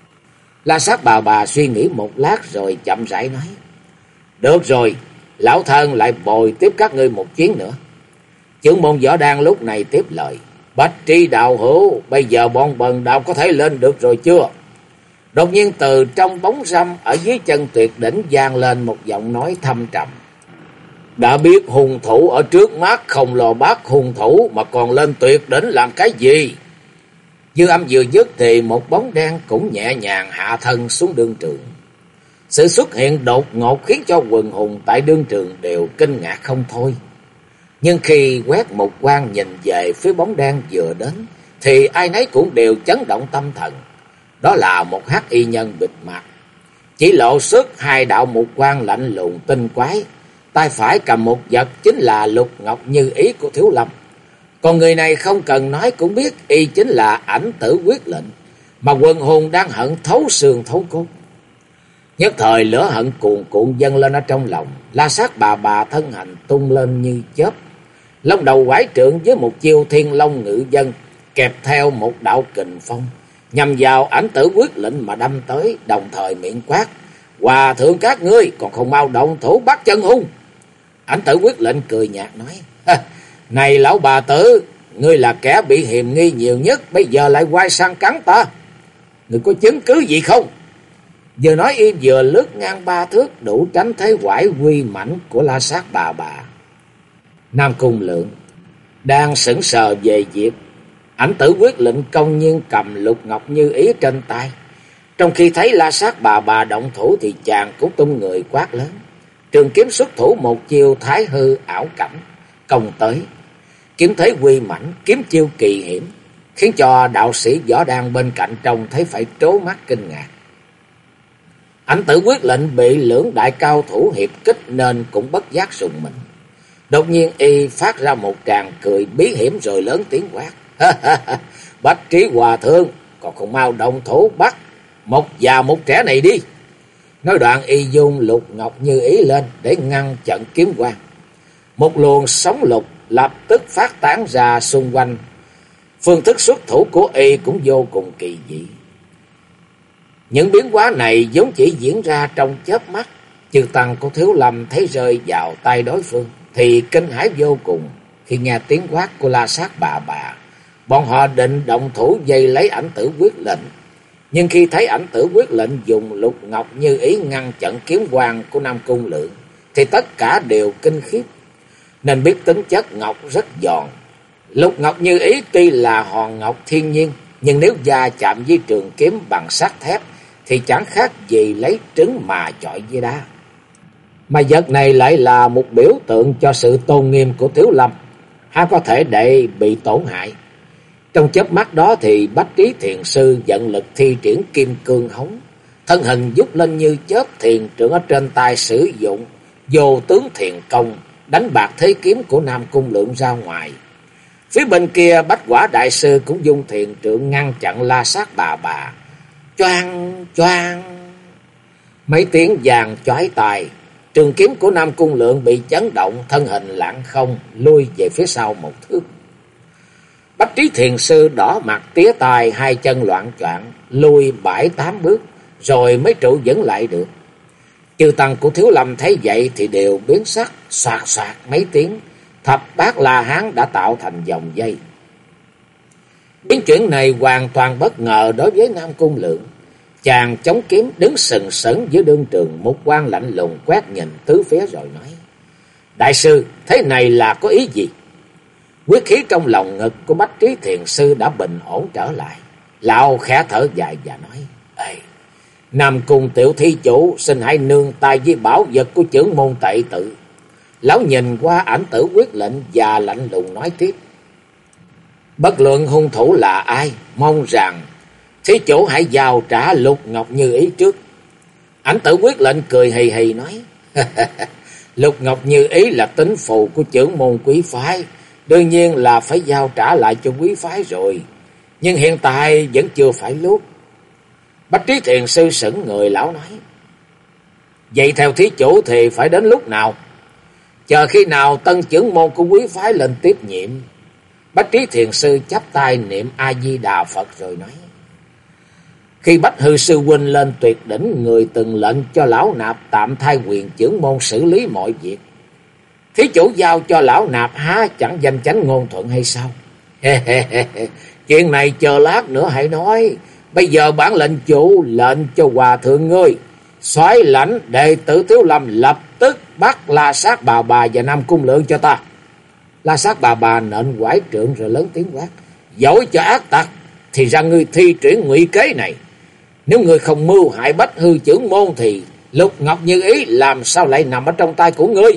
A: La Sát bà suy nghĩ một lát rồi chậm rãi nói: Được rồi, lão thân lại bồi tiếp các ngươi một chuyến nữa. Trưởng môn Võ Đan lúc này tiếp lời: Bách Trí đạo hữu, bây giờ bọn bần đạo có thể lên được rồi chưa? Đột nhiên từ trong bóng râm ở dưới chân tuyệt đỉnh vang lên một giọng nói thâm trầm: Đã biết hung thủ ở trước mắt, không lo bắt hung thủ mà còn lên tuyệt đỉnh làm cái gì? Dư âm vừa dứt thì một bóng đen cũng nhẹ nhàng hạ thân xuống đương trường. Sự xuất hiện đột ngột khiến cho quần hùng tại đương trường đều kinh ngạc không thôi. Nhưng khi quét một quan nhìn về phía bóng đen vừa đến, thì ai nấy cũng đều chấn động tâm thần. Đó là một hắc y nhân bịt mặt, chỉ lộ xuất hai đạo mục quang lạnh lùng tinh quái. Tay phải cầm một vật chính là lục ngọc như ý của Thiếu Lâm. Còn người này không cần nói cũng biết y chính là Ảnh Tử Quyết Lệnh, mà quần hùng đang hận thấu xương thấu cốt. Nhất thời lửa hận cuồn cuộn dâng lên ở trong lòng. La Sát bà thân hành tung lên như chớp, long đầu quải trượng với một chiêu Thiên Long Ngự Dân, kẹp theo một đạo kình phong nhằm vào Ảnh Tử Quyết Lệnh mà đâm tới, đồng thời miệng quát: Hòa thượng các ngươi còn không mau động thủ bắt chân hung. Ảnh Tử Quyết Lệnh cười nhạt nói: Này lão bà tử, ngươi là kẻ bị hiềm nghi nhiều nhất, bây giờ lại quay sang cắn ta. Ngươi có chứng cứ gì không? Vừa nói y vừa lướt ngang 3 thước, đủ tránh thế quải uy mãnh của La Sát bà. Nam Cung Lượng đang sững sờ về việc Ảnh Tử Quyết Lệnh công nhiên cầm lục ngọc như ý trên tay. Trong khi thấy La Sát bà động thủ thì chàng cũng tung người quát lớn, trường kiếm xuất thủ một chiêu Thái Hư ảo cảnh công tới. Kiếm thế uy mãnh, kiếm chiêu kỳ hiểm, khiến cho đạo sĩ Võ Đan bên cạnh trông thấy phải trố mắt kinh ngạc. Ảnh Tử Quyết Lệnh bị lưỡng đại cao thủ hiệp kích nên cũng bất giác rùng mình. Đột nhiên y phát ra một tràng cười bí hiểm rồi lớn tiếng quát: Bách Trí hòa thượng, còn không mau động thủ bắt một già một trẻ này đi. Nói đoạn y dung lục ngọc như ý lên để ngăn trận kiếm quang. Một luồng sóng lục lập tức phát tán ra xung quanh. Phương thức xuất thủ của y cũng vô cùng kỳ dị. Những biến hóa này vốn chỉ diễn ra trong chớp mắt. Chư tăng của Thiếu Lâm thấy rơi vào tay đối phương thì kinh hãi vô cùng khi nghe tiếng quát của La Sát bà bà. Bọn họ định động thủ vây lấy Ảnh Tử Quyết Lệnh, nhưng khi thấy Ảnh Tử Quyết Lệnh dùng Lục Ngọc Như Ý ngăn chặn kiếm quang của Nam Cung Lượng thì tất cả đều kinh khiếp, nên biết tính chất ngọc rất giòn. Lục Ngọc Như Ý tuy là hòn ngọc thiên nhiên, nhưng nếu va chạm với trường kiếm bằng sắt thép thì chẳng khác gì lấy trứng mà chọi với đá. Mà vật này lại là một biểu tượng cho sự tôn nghiêm của Thiếu Lâm, há có thể để bị tổn hại. Trong chớp mắt đó thì Bách Trí Thiền Sư vận lực thi triển kim cương hống, thân hình vút lên như chớp, thiền trượng ở trên tay sử dụng vô tướng thiền công đánh bạc thế kiếm của Nam Cung Lượng ra ngoài. Phía bên kia Bách Quả Đại Sư cũng dùng thiền trượng ngăn chặn La Sát bà bà. Choang choang, mấy tiếng vàng chói tai, trường kiếm của Nam Cung Lượng bị chấn động, thân hình lạng không lui về phía sau một thước. Bách Trí Thiền Sư đỏ mặt tía tai, hai chân loạng choạng lui 7-8 bước rồi mới trụ vững lại được. Chư tăng của Thiếu Lâm thấy vậy thì đều biến sắc, xoạt xoạt mấy tiếng, thập bát La Hán đã tạo thành vòng dây. Biến chuyển này hoàn toàn bất ngờ đối với Nam Cung Lượng. Chàng chống kiếm đứng sừng sững giữa đương trường, một quan lạnh lùng quét nhìn tứ phía rồi nói: Đại sư, thế này là có ý gì? Quyết khí trong lòng ngực của Bách Trí Thiền Sư đã bình ổn trở lại. Lão khẽ thở dài và nói: Ê, Nam Cung tiểu thí chủ, xin hãy nương tay với bảo vật của chưởng môn Tệ Tự. Lão nhìn qua Ảnh Tử Quyết Lệnh và lạnh lùng nói tiếp: Bất luận hung thủ là ai, mong rằng thí chủ hãy giao trả Lục Ngọc Như Ý trước. Ảnh Tử Quyết Lệnh cười hì hì nói: Lục Ngọc Như Ý là tín phù của chưởng môn quý phái, đương nhiên là phải giao trả lại cho quý phái rồi, nhưng hiện tại vẫn chưa phải lúc. Bách Trí Thiền Sư sững người, lão nói: Vậy theo thí chủ thì phải đến lúc nào? Chờ khi nào tân chưởng môn của quý phái lên tiếp nhiệm? Bách Trí Thiền Sư chắp tay niệm A Di Đà Phật rồi nói: Khi Bách Hư Sư huynh lên tuyệt đỉnh, người từng lệnh cho lão nạp tạm thay quyền chưởng môn xử lý mọi việc. Thí chủ giao cho lão nạp há chẳng danh chánh ngôn thuận hay sao? Chuyện này chờ lát nữa hãy nói. Bây giờ bản lệnh chủ lệnh cho hòa thượng ngươi soái lãnh đệ tử Thiếu Lâm lập tức bắt La Sát bà bà và Nam Cung Lượng cho ta. La Sát bà bà nện quải trượng rồi lớn tiếng quát: Dẫu cho ác tặc thì ra ngươi thi triển ngụy kế này. Nếu ngươi không mưu hại Bách Hư chưởng môn thì Lục Ngọc Như Ý làm sao lại nằm ở trong tay của ngươi?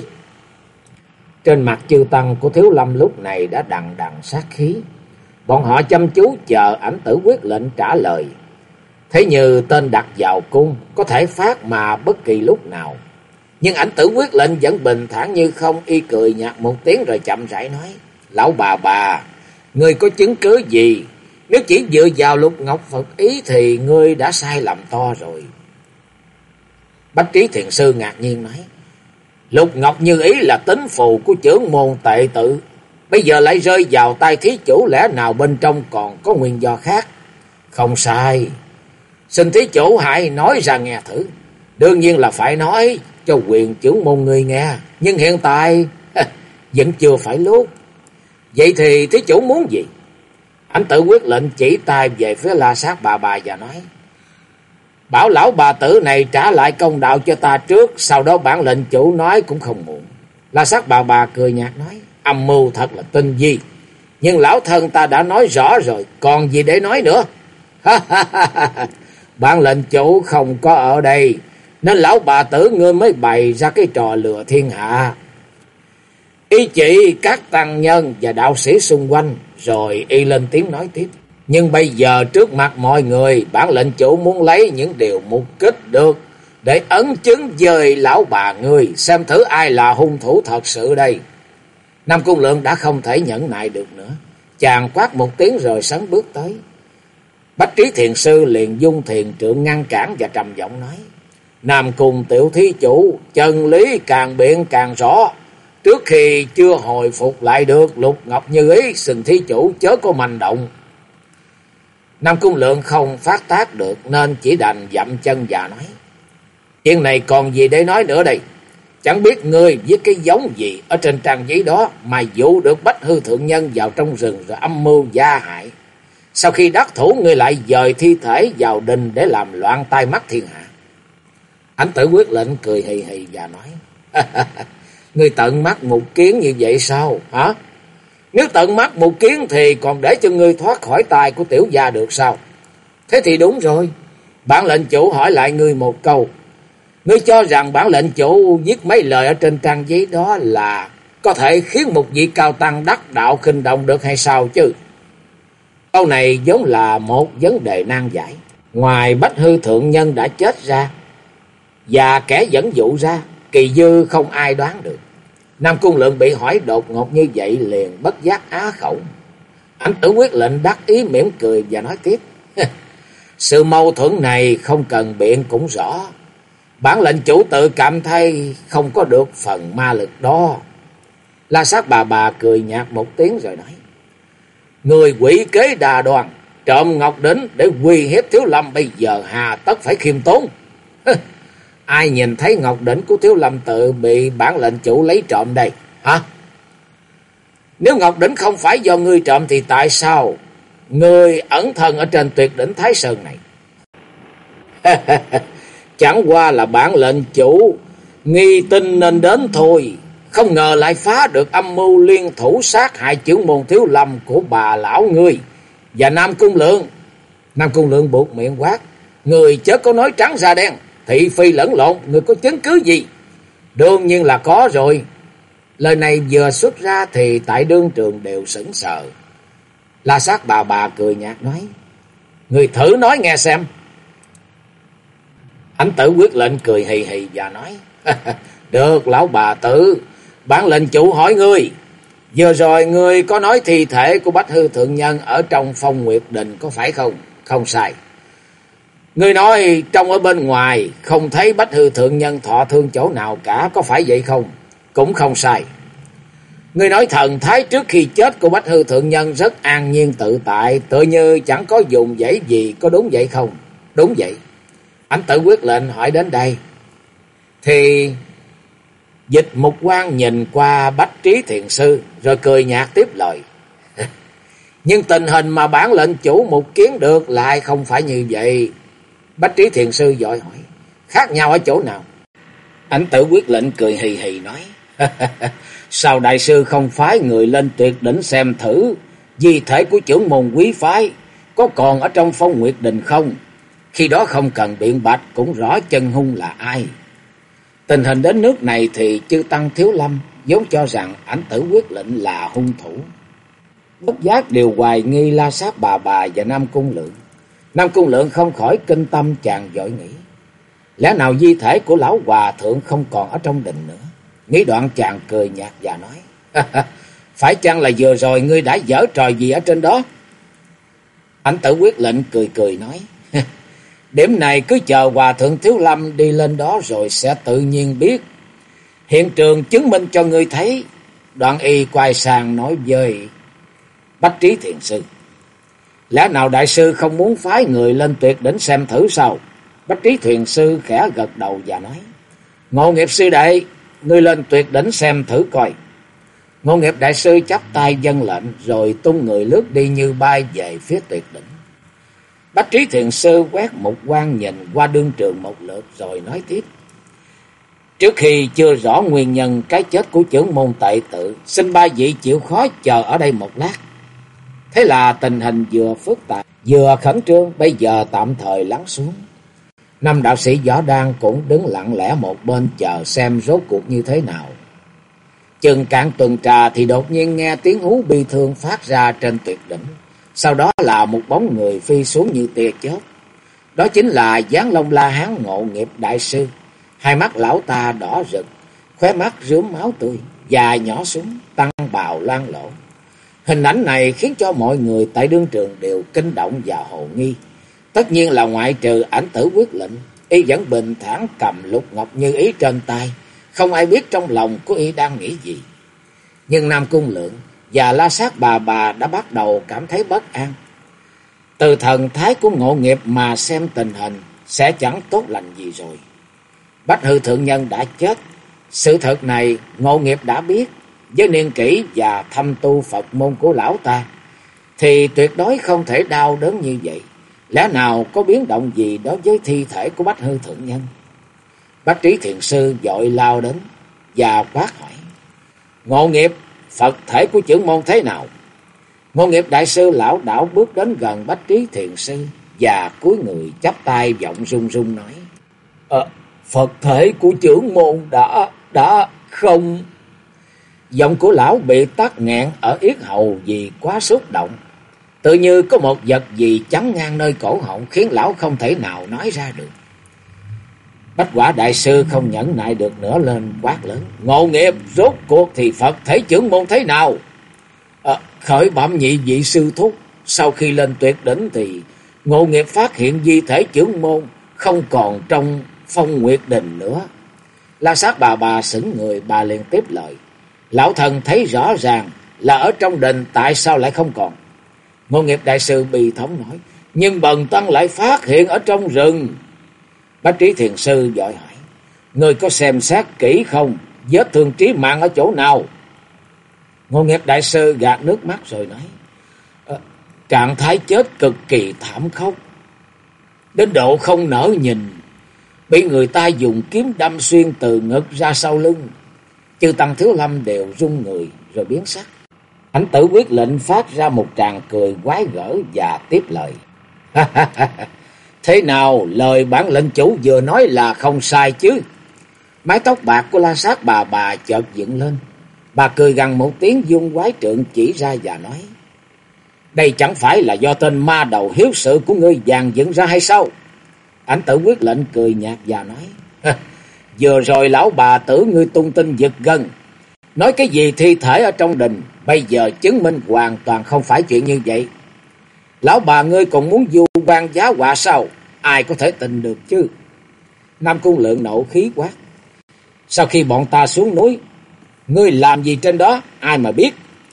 A: Trên mặt chư tăng của Thiếu Lâm lúc này đã đằng đằng sát khí. Bọn họ chăm chú chờ Ảnh Tử Quyết Lệnh trả lời. Thế như tên đặt vào cung có thể phát mà bất kỳ lúc nào. Nhưng Ảnh Tử Quyết Lệnh vẫn bình thản như không, y cười nhạt một tiếng rồi chậm rãi nói: Lão bà, ngươi có chứng cứ gì? Nếu chỉ dựa vào Lục Ngọc Phật ý thì ngươi đã sai lầm to rồi. Bách Trí Thiền Sư ngạc nhiên nói: Lục Ngọc Như Ý là tín phù của chưởng môn Tệ Tự, bây giờ lại rơi vào tay thí chủ, lẽ nào bên trong còn có nguyên do khác? Không sai, xin thí chủ hãy nói ra nghe thử. Đương nhiên là phải nói cho quyền chưởng môn người nghe, nhưng hiện tại vẫn chưa phải lúc. Vậy thì thí chủ muốn gì? Ảnh Tử Quyết Lệnh chỉ tay về phía La Sát bà bà và nói: Bảo lão bà tử này trả lại công đạo cho ta trước, sau đó bản lệnh chủ nói cũng không muộn. La Sát bà bà cười nhạt nói: Âm mưu thật là tinh vi, nhưng lão thân ta đã nói rõ rồi, còn gì để nói nữa? Bản lệnh chủ không có ở đây, nên lão bà tử ngươi mới bày ra cái trò lừa thiên hạ. Y chỉ các tăng nhân và đạo sĩ xung quanh, rồi y lên tiếng nói tiếp: Nhưng bây giờ trước mặt mọi người, bản lệnh chủ muốn lấy những điều mục kích được để ấn chứng với lão bà ngươi, xem thử ai là hung thủ thật sự đây. Nam Cung Lượng đã không thể nhẫn nại được nữa, chàng quát một tiếng rồi sấn bước tới. Bách Trí Thiền Sư liền dung thiền trượng ngăn cản và trầm giọng nói: Nam Cung tiểu thí chủ, chân lý càng biện càng rõ. Trước khi chưa hồi phục lại được Lục Ngọc Như Ý, xin thí chủ chớ có manh động. Nam Cung Lượng không phát tác được nên chỉ đành dậm chân và nói: Chuyện này còn gì để nói nữa đây? Chẳng biết ngươi viết cái giống gì ở trên trang giấy đó mà dụ được Bách Hư thượng nhân vào trong rừng rồi âm mưu gia hại. Sau khi đắc thủ ngươi lại dời thi thể vào đình để làm loạn tai mắt thiên hạ. Ảnh Tử Quyết Lệnh cười hì hì và nói: Ngươi tận mắt mục kiến như vậy sao hả? Nếu tận mắt mục kiến thì còn để cho ngươi thoát khỏi tay của tiểu gia được sao? Thế thì đúng rồi. Bản lệnh chủ hỏi lại ngươi một câu. Ngươi cho rằng bản lệnh chủ viết mấy lời ở trên trang giấy đó là có thể khiến một vị cao tăng đắc đạo khinh động được hay sao chứ? Câu này vốn là một vấn đề nan giải. Ngoài Bách Hư thượng nhân đã chết ra và kẻ dẫn dụ ra, kỳ dư không ai đoán được. Nam Cung Lượng bị hỏi đột ngột như vậy liền bất giác á khẩu. Ảnh Tử Quyết Lệnh đắc ý mỉm cười và nói tiếp: Sự mâu thuẫn này không cần biện cũng rõ. Bản lệnh chủ tự cảm thấy không có được phần ma lực đó. La Sát bà cười nhạt một tiếng rồi nói: Người quỷ kế đa đoan, trộm ngọc đỉnh để uy hiếp Thiếu Lâm, bây giờ hà tất phải khiêm tốn. Ai nhìn thấy ngọc đỉnh của Thiếu Lâm tự bị bản lệnh chủ lấy trộm đây hả? Nếu ngọc đỉnh không phải do ngươi trộm thì tại sao ngươi ẩn thân ở trên tuyệt đỉnh Thái Sơn này? Chẳng qua là bản lệnh chủ nghi tin nên đến thôi. Không ngờ lại phá được âm mưu liên thủ sát hại trưởng môn Thiếu Lâm của bà lão ngươi và Nam Cung Lượng. Nam Cung Lượng buột miệng quát: Người chớ có nói trắng ra đen, thị phi lẫn lộn, người có chứng cứ gì? Đương nhiên là có rồi. Lời này vừa xuất ra thì tại đương trường đều sững sờ. La Sát bà cười nhạt nói: Người thử nói nghe xem. Ảnh Tử Quyết Lệnh cười hì hì và nói: Được lão bà tử, bản lệnh chủ hỏi ngươi, vừa rồi ngươi có nói thi thể của Bách Hư thượng nhân ở trong Phong Nguyệt Đình có phải không? Không sai. Ngươi nói trong ở bên ngoài không thấy Bách Hư thượng nhân thọ thương chỗ nào cả, có phải vậy không? Cũng không sai. Ngươi nói thần thái trước khi chết của Bách Hư thượng nhân rất an nhiên tự tại, tựa như chẳng có dùng dãy gì, có đúng vậy không? Đúng vậy. Ảnh Tử Quyết Lệnh hỏi đến đây thì Dịch Mục Quan nhìn qua Bách Trí Thiền Sư rồi cười nhạt tiếp lời: Nhưng tình hình mà bản lệnh chủ mục kiến được lại không phải như vậy. Bách Trí Thiền Sư vội hỏi: Khác nhau ở chỗ nào? Ảnh Tử Quyết Lệnh cười hì hì nói: Sao đại sư không phái người lên tuyệt đỉnh xem thử di thể của trưởng môn quý phái có còn ở trong Phong Nguyệt Đình không? Khi đó không cần biện bạch cũng rõ chân hung là ai. Tình hình đến nước này thì chư tăng Thiếu Lâm vốn cho rằng Ảnh Tử Quyết Lệnh là hung thủ. Bất giác đều hoài nghi La Sát bà và Nam Cung Lượng. Nam Cung Lượng không khỏi kinh tâm, chàng vội nghĩ: Lẽ nào di thể của lão hòa thượng không còn ở trong đình nữa? Nghĩ đoạn chàng cười nhạt và nói: Phải chăng là vừa rồi ngươi đã giở trò gì ở trên đó? Ảnh Tử Quyết Lệnh cười cười nói: Điểm này cứ chờ hòa thượng Thiếu Lâm đi lên đó rồi sẽ tự nhiên biết. Hiện trường chứng minh cho ngươi thấy. Đoạn y quay sang nói với Bách Trí Thiền Sư: Lẽ nào đại sư không muốn phái người lên tuyệt đỉnh xem thử sao? Bách Trí Thiền Sư khẽ gật đầu và nói: Ngộ Nghiệp sư đệ, ngươi lên tuyệt đỉnh xem thử coi. Ngộ Nghiệp đại sư chắp tay vâng lệnh rồi tung người lướt đi như bay về phía tuyệt đỉnh. Bách Trí Thiền Sư quét một quan nhìn qua đương trường một lượt rồi nói tiếp: Trước khi chưa rõ nguyên nhân cái chết của trưởng môn Tệ Tự, xin ba vị chịu khó chờ ở đây một lát. Thế là tình hình vừa phức tạp vừa khẩn trương bây giờ tạm thời lắng xuống. Năm đạo sĩ Võ Đan cũng đứng lặng lẽ một bên chờ xem rốt cuộc như thế nào. Chừng cạn tuần trà thì đột nhiên nghe tiếng hú bi thương phát ra trên tuyệt đỉnh. Sau đó là một bóng người phi xuống như tia chớp. Đó chính là Giáng Long La Hán Ngộ Nghiệp đại sư. Hai mắt lão ta đỏ rực, khóe mắt rướm máu tươi, dài nhỏ xuống, tăng bào loang lổ. Hình ảnh này khiến cho mọi người tại đương trường đều kinh động và hồ nghi. Tất nhiên là ngoại trừ Ảnh Tử Quyết Lệnh, y vẫn bình thản cầm lục ngọc như ý trên tay, không ai biết trong lòng của y đang nghĩ gì. Nhưng Nam Cung Lượng và La Sát bà đã bắt đầu cảm thấy bất an. Từ thần thái của Ngộ Nghiệp mà xem tình hình sẽ chẳng tốt lành gì rồi. Bách Hư thượng nhân đã chết, Sự thật này Ngộ Nghiệp đã biết, với niên kỷ và thâm tu Phật môn của lão ta thì tuyệt đối không thể đau đớn như vậy. Lẽ nào có biến động gì đối với thi thể của Bách Hư Thượng Nhân? Bách Trí Thiền Sư vội lao đến và quát hỏi: Ngộ Nghiệp, Phật thể của chưởng môn thế nào? Ngộ Nghiệp đại sư lão đảo bước đến gần Bách Trí Thiền Sư và cúi người chắp tay giọng run run nói: Phật thể của chưởng môn đã không. Giọng của lão bị tắc nghẹn ở yết hầu vì quá xúc động. Tự như có một vật gì chắn ngang nơi cổ họng khiến lão không thể nào nói ra được. Bách Quả đại sư không nhẫn nại được nữa lên quát lớn: Ngộ Nghiệp, rốt cuộc thì Phật thể chưởng môn thế nào? Khởi bẩm nhị vị sư thúc, sau khi lên tuyệt đỉnh thì Ngộ Nghiệp phát hiện di thể chưởng môn không còn trong Phong Nguyệt Đình nữa. La Sát bà sững người, bà liền tiếp lời: Lão thần thấy rõ ràng là ở trong đình, tại sao lại không còn? Ngộ Nghiệp đại sư bi thống nói: Nhưng bần tăng lại phát hiện ở trong rừng. Bách Trí Thiền Sư vội hỏi: Người có xem xét kỹ không? Vết thương chí mạng ở chỗ nào? Ngộ Nghiệp đại sư gạt nước mắt rồi nói: Trạng thái chết cực kỳ thảm khốc, đến độ không nỡ nhìn. Bị người ta dùng kiếm đâm xuyên từ ngực ra sau lưng. Chư tăng Thiếu Lâm đều run người rồi biến sắc. Ảnh Tử Quyết Lệnh phát ra một tràng cười quái gở và tiếp lời: Thế nào, lời bản lệnh chủ vừa nói là không sai chứ? Mái tóc bạc của La Sát bà chợt dựng lên. Bà cười gằn một tiếng, dung quái trượng chỉ ra và nói: Đây chẳng phải là do tên ma đầu hiếu sự của ngươi dàn dựng ra hay sao? Ảnh Tử Quyết Lệnh cười nhạt và nói: Vừa rồi lão bà tử ngươi tung tin giật gân, nói cái gì thi thể ở trong đình, bây giờ chứng minh hoàn toàn không phải chuyện như vậy. Lão bà ngươi còn muốn vu oan giá họa sao? Ai có thể tin được chứ? Nam Cung Lượng nộ khí quát: Sau khi bọn ta xuống núi, ngươi làm gì trên đó, ai mà biết?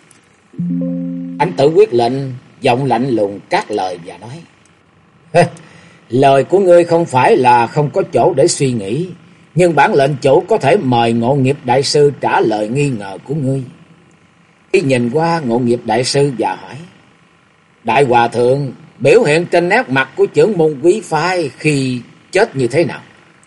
A: Ảnh Tử Quyết Lệnh giọng lạnh lùng cắt lời và nói: Lời của ngươi không phải là không có chỗ để suy nghĩ, nhưng bản lệnh chủ có thể mời Ngộ Nghiệp đại sư trả lời nghi ngờ của ngươi. Y nhìn qua Ngộ Nghiệp đại sư và hỏi: Đại hòa thượng, biểu hiện trên nét mặt của chưởng môn quý phái khi chết như thế nào?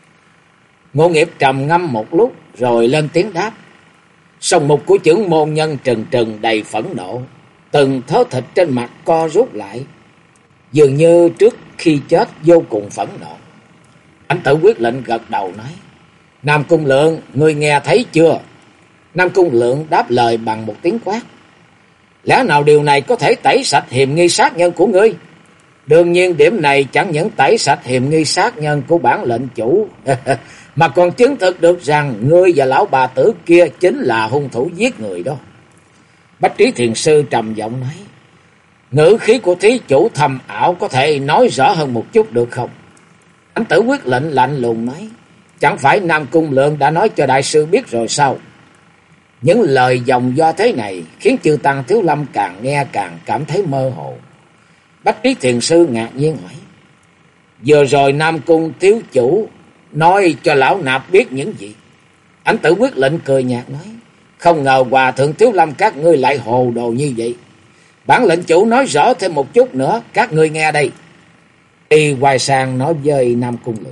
A: Ngộ Nghiệp trầm ngâm một lúc rồi lên tiếng đáp: Song mục của chưởng môn nhân trừng trừng đầy phẫn nộ, từng thớ thịt trên mặt co rút lại, dường như trước khi chết vô cùng phẫn nộ. Ảnh Tử Quyết Lệnh gật đầu nói: Nam Cung Lượng, ngươi nghe thấy chưa? Nam Cung Lượng đáp lời bằng một tiếng quát: Lẽ nào điều này có thể tẩy sạch hiềm nghi sát nhân của ngươi? Đương nhiên điểm này chẳng những tẩy sạch hiềm nghi sát nhân của bản lệnh chủ mà còn chứng thực được rằng ngươi và lão bà tử kia chính là hung thủ giết người đó. Bách Trí Thiền Sư trầm giọng nói: Ngữ khí của thí chủ thầm ảo, có thể nói rõ hơn một chút được không? Ảnh Tử Quyết Lệnh lạnh lùng nói: Chẳng phải Nam Cung Lượng đã nói cho đại sư biết rồi sao? Những lời dòng do thế này khiến chư tăng Thiếu Lâm càng nghe càng cảm thấy mơ hồ. Bách Trí Thiền Sư ngạc nhiên hỏi: Vừa rồi Nam Cung thiếu chủ nói cho lão nạp biết những gì? Ảnh Tử Quyết Lệnh cười nhạt nói: Không ngờ hòa thượng Thiếu Lâm các ngươi lại hồ đồ như vậy. Bản lệnh chủ nói rõ thêm một chút nữa, các ngươi nghe đây. Y quay sang nói với Nam Cung Lượng: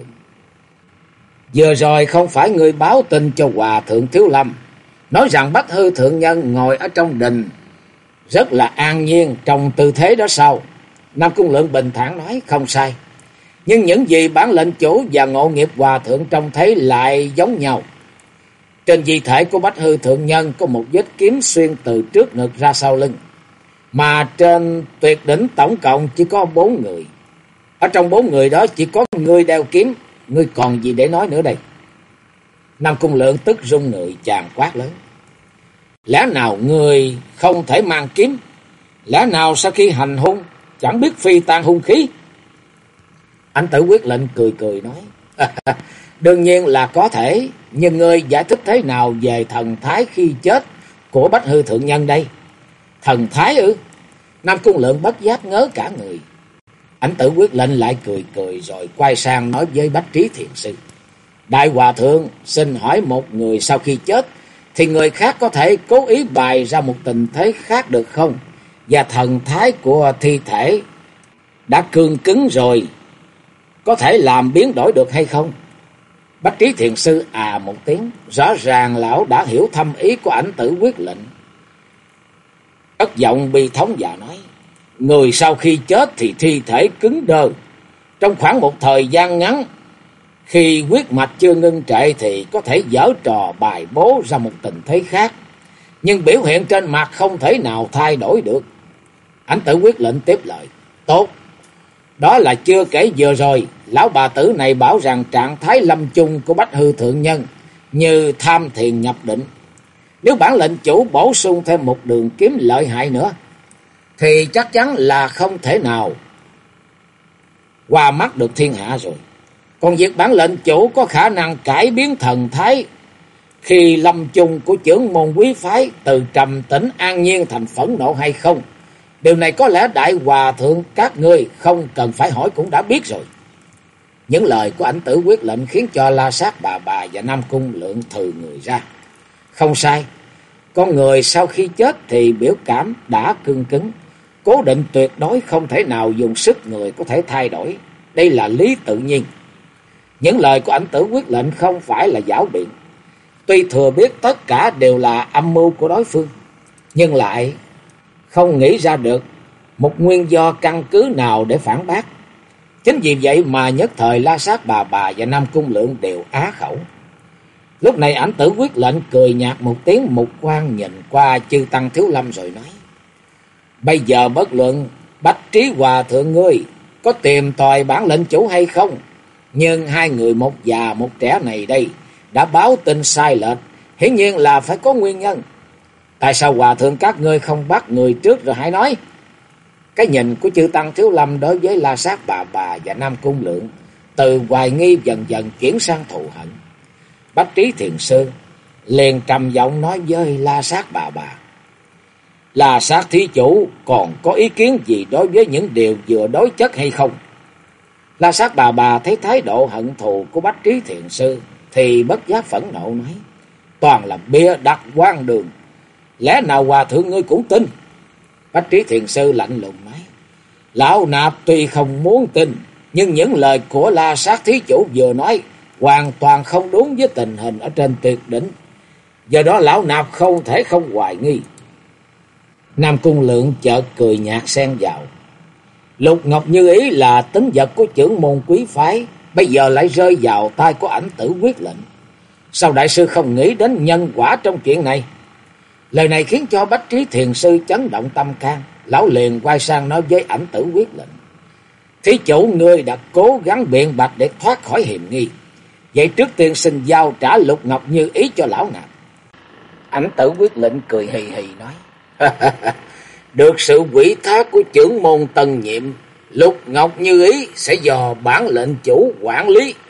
A: Vừa rồi không phải ngươi báo tin cho hòa thượng Thiếu Lâm, nói rằng Bách Hư Thượng Nhân ngồi ở trong đình rất là an nhiên trong tư thế đó sao? Nam Cung Lượng bình thản nói: Không sai. Nhưng những gì bản lệnh chủ và Ngộ Nghiệp hòa thượng trông thấy lại giống nhau. Trên di thể của Bách Hư Thượng Nhân có một vết kiếm xuyên từ trước ngực ra sau lưng. Mà trên tuyệt đỉnh tổng cộng chỉ có 4 người. Ở trong 4 người đó chỉ có ngươi đeo kiếm. Ngươi còn gì để nói nữa đây? Nam Cung Lượng tức run người, chàng quát lớn: Lẽ nào ngươi không thể mang kiếm? Lẽ nào sau khi hành hung chẳng biết phi tan hung khí? Ảnh Tử Quyết Lệnh cười cười nói: Đương nhiên là có thể, nhưng ngươi giải thích thế nào về thần thái khi chết của Bách Hư Thượng Nhân đây? Thần thái ư? Nam Cung Lượng bất giác ngớ cả người. Ảnh Tử Quyết Lệnh lại cười cười rồi quay sang nói với Bách Trí Thiền Sư: Đại hòa thượng xin hỏi, một người sau khi chết thì người khác có thể cố ý bày ra một tình thế khác được không? Và thần thái của thi thể đã cương cứng rồi, có thể làm biến đổi được hay không? Bách Trí Thiền Sư một tiếng, rõ ràng lão đã hiểu thâm ý của Ảnh Tử Quyết Lệnh. Cất giọng bi thống và nói: người sau khi chết thì thi thể cứng đơ. Trong khoảng một thời gian ngắn, khi huyết mạch chưa ngưng trệ thì có thể giở trò bài bố ra một tình thế khác, nhưng biểu hiện trên mặt không thể nào thay đổi được. Ảnh Tử Quyết Lệnh tiếp lời: tốt, đó là chưa kể vừa rồi lão bà tử này bảo rằng trạng thái lâm chung của Bách Hư thượng nhân như tham thiền nhập định. Nếu bản lệnh chủ bổ sung thêm một đường kiếm lợi hại nữa thì chắc chắn là không thể nào qua mắt được thiên hạ rồi. Còn việc bản lệnh chủ có khả năng cải biến thần thái khi lâm chung của chưởng môn quý phái từ trầm tĩnh an nhiên thành phẫn nộ hay không, điều này có lẽ đại hòa thượng các ngươi không cần phải hỏi cũng đã biết rồi. Những lời của Ảnh Tử Quyết Lệnh khiến cho La Sát Bà Bà và Nam Cung Lượng thừ người ra. Không sai, con người sau khi chết thì biểu cảm đã cương cứng, cố định tuyệt đối, không thể nào dùng sức người có thể thay đổi. Đây là lý tự nhiên. Những lời của Ảnh Tử Quyết Lệnh không phải là giảo biện. Tuy thừa biết tất cả đều là âm mưu của đối phương, nhưng lại không nghĩ ra được một nguyên do căn cứ nào để phản bác. Chính vì vậy mà nhất thời La Sát Bà Bà và Nam Cung Lượng đều á khẩu. Lúc này Ảnh Tử Quyết Lệnh cười nhạt một tiếng, mục quang nhìn qua chư tăng Thiếu Lâm rồi nói: bây giờ bất luận Bách Trí Hòa thượng ngươi có tìm tòi bản lệnh chủ hay không, nhưng hai người một già một trẻ này đây đã báo tin sai lệch, hiển nhiên là phải có nguyên nhân. Tại sao hòa thượng các ngươi không bắt người trước rồi hãy nói? Cái nhìn của chư tăng Thiếu Lâm đối với La Sát Bà Bà và Nam Cung Lượng từ hoài nghi dần dần chuyển sang thù hận. Bách Trí Thiền Sư liền trầm giọng nói với La Sát Bà Bà: La Sát thí chủ còn có ý kiến gì đối với những điều vừa đối chất hay không? La Sát Bà Bà thấy thái độ hận thù của Bách Trí Thiền Sư thì bất giác phẫn nộ nói: toàn là bịa đặt hoang đường, lẽ nào hòa thượng ngươi cũng tin? Bách Trí Thiền Sư lạnh lùng nói: lão nạp tuy không muốn tin, nhưng những lời của La Sát thí chủ vừa nói hoàn toàn không đúng với tình hình ở trên tuyệt đỉnh, do đó lão nạp không thể không hoài nghi. Nam Cung Lượng chợt cười nhạt xen vào: Lục Ngọc Như Ý là tính vật của chưởng môn quý phái, bây giờ lại rơi vào tay của Ảnh Tử Quyết Lệnh. Sao đại sư không nghĩ đến nhân quả trong chuyện này? Lời này khiến cho Bách Trí Thiền Sư chấn động tâm can. Lão liền quay sang nói với Ảnh Tử Quyết Lệnh: thí chủ ngươi đã cố gắng biện bạch để thoát khỏi hiểm nghi, vậy trước tiên xin giao trả Lục Ngọc Như Ý cho lão nạp. Ảnh Tử Quyết Lệnh cười hì hì nói: được sự quỷ thác của chưởng môn tân nhiệm, Lục Ngọc Như Ý sẽ do bản lệnh chủ quản lý.